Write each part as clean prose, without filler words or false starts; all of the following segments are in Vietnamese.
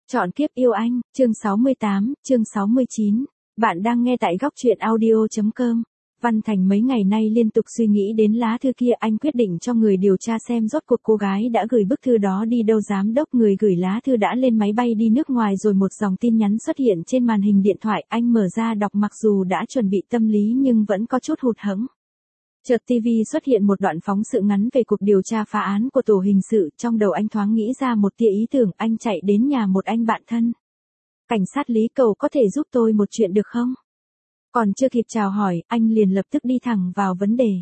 Chọn kiếp yêu anh, chương 68, chương 69. Bạn đang nghe tại góc truyện audio.com. Văn Thành mấy ngày nay liên tục suy nghĩ đến lá thư kia, anh quyết định cho người điều tra xem rốt cuộc cô gái đã gửi bức thư đó đi đâu. Giám đốc người gửi lá thư đã lên máy bay đi nước ngoài rồi. Một dòng tin nhắn xuất hiện trên màn hình điện thoại, anh mở ra đọc, mặc dù đã chuẩn bị tâm lý nhưng vẫn có chút hụt hẫng. Chợt TV xuất hiện một đoạn phóng sự ngắn về cuộc điều tra phá án của tổ hình sự, trong đầu anh thoáng nghĩ ra một tia ý tưởng, anh chạy đến nhà một anh bạn thân. Cảnh sát Lý, cậu có thể giúp tôi một chuyện được không? Còn chưa kịp chào hỏi, anh liền lập tức đi thẳng vào vấn đề.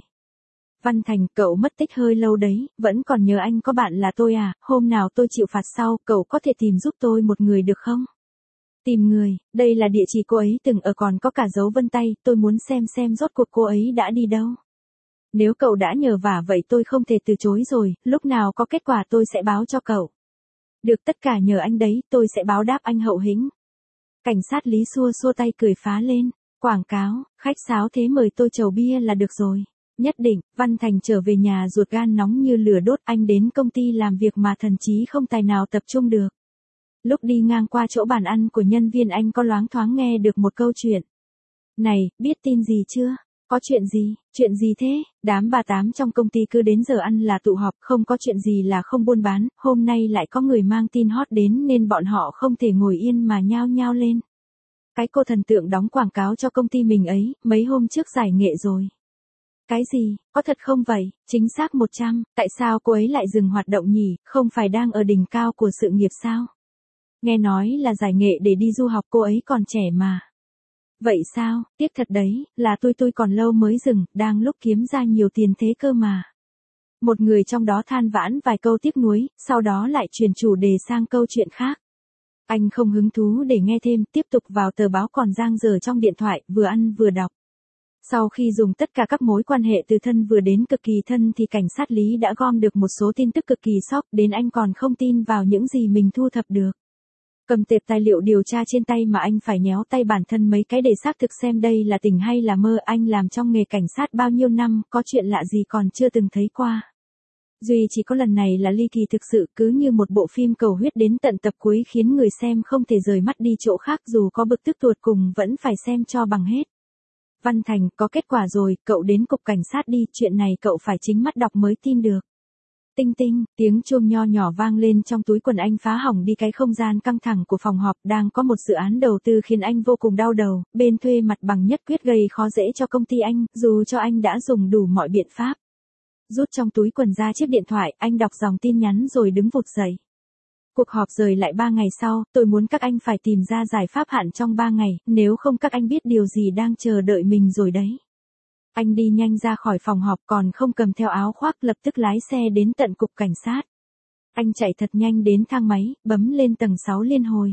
Văn Thành, cậu mất tích hơi lâu đấy, vẫn còn nhớ anh có bạn là tôi à, hôm nào tôi chịu phạt sau, cậu có thể tìm giúp tôi một người được không? Tìm người, đây là địa chỉ cô ấy từng ở, còn có cả dấu vân tay, tôi muốn xem rốt cuộc cô ấy đã đi đâu. Nếu cậu đã nhờ vả vậy tôi không thể từ chối rồi, lúc nào có kết quả tôi sẽ báo cho cậu. Được, tất cả nhờ anh đấy, tôi sẽ báo đáp anh hậu hĩnh. Cảnh sát Lý xua xua tay cười phá lên. Quảng cáo, khách sáo thế mời tôi chầu bia là được rồi. Nhất định. Văn Thành trở về nhà ruột gan nóng như lửa đốt, anh đến công ty làm việc mà thần trí không tài nào tập trung được. Lúc đi ngang qua chỗ bàn ăn của nhân viên, anh có loáng thoáng nghe được một câu chuyện. Này, biết tin gì chưa? Có chuyện gì thế? Đám bà tám trong công ty cứ đến giờ ăn là tụ họp, không có chuyện gì là không buôn bán, hôm nay lại có người mang tin hot đến nên bọn họ không thể ngồi yên mà nhao nhao lên. Cái cô thần tượng đóng quảng cáo cho công ty mình ấy, mấy hôm trước giải nghệ rồi. Cái gì, có thật không vậy? Chính xác 100, tại sao cô ấy lại dừng hoạt động nhỉ, không phải đang ở đỉnh cao của sự nghiệp sao? Nghe nói là giải nghệ để đi du học, cô ấy còn trẻ mà. Vậy sao, tiếc thật đấy, là tôi còn lâu mới dừng, đang lúc kiếm ra nhiều tiền thế cơ mà. Một người trong đó than vãn vài câu tiếc nuối, sau đó lại chuyển chủ đề sang câu chuyện khác. Anh không hứng thú để nghe thêm, tiếp tục vào tờ báo còn dang dở trong điện thoại, vừa ăn vừa đọc. Sau khi dùng tất cả các mối quan hệ từ thân vừa đến cực kỳ thân thì cảnh sát Lý đã gom được một số tin tức cực kỳ sốc, đến anh còn không tin vào những gì mình thu thập được. Cầm tệp tài liệu điều tra trên tay mà anh phải nhéo tay bản thân mấy cái để xác thực xem đây là tỉnh hay là mơ. Anh làm trong nghề cảnh sát bao nhiêu năm, có chuyện lạ gì còn chưa từng thấy qua. Duy chỉ có lần này là ly kỳ thực sự, cứ như một bộ phim cầu huyết đến tận tập cuối khiến người xem không thể rời mắt đi chỗ khác, dù có bực tức tột cùng vẫn phải xem cho bằng hết. Văn Thành, có kết quả rồi, cậu đến cục cảnh sát đi, chuyện này cậu phải chính mắt đọc mới tin được. Tinh tinh, tiếng chuông nho nhỏ vang lên trong túi quần anh, phá hỏng đi cái không gian căng thẳng của phòng họp. Đang có một dự án đầu tư khiến anh vô cùng đau đầu, bên thuê mặt bằng nhất quyết gây khó dễ cho công ty anh, dù cho anh đã dùng đủ mọi biện pháp. Rút trong túi quần ra chiếc điện thoại, anh đọc dòng tin nhắn rồi đứng vụt dậy. Cuộc họp rời lại 3 ngày sau, tôi muốn các anh phải tìm ra giải pháp hạn trong 3 ngày, nếu không các anh biết điều gì đang chờ đợi mình rồi đấy. Anh đi nhanh ra khỏi phòng họp, còn không cầm theo áo khoác, lập tức lái xe đến tận cục cảnh sát. Anh chạy thật nhanh đến thang máy, bấm lên tầng 6 liên hồi.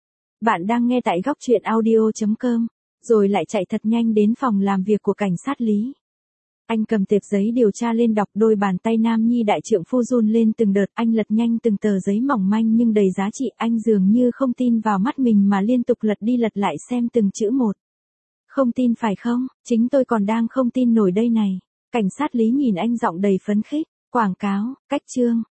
Bạn đang nghe tại góc truyện audio.com, rồi lại chạy thật nhanh đến phòng làm việc của cảnh sát Lý. Anh cầm tệp giấy điều tra lên đọc, đôi bàn tay nam nhi đại trượng phu run lên từng đợt, anh lật nhanh từng tờ giấy mỏng manh nhưng đầy giá trị, anh dường như không tin vào mắt mình mà liên tục lật đi lật lại xem từng chữ một. Không tin phải không, chính tôi còn đang không tin nổi đây này. Cảnh sát Lý nhìn anh giọng đầy phấn khích. Quảng cáo, cách chương,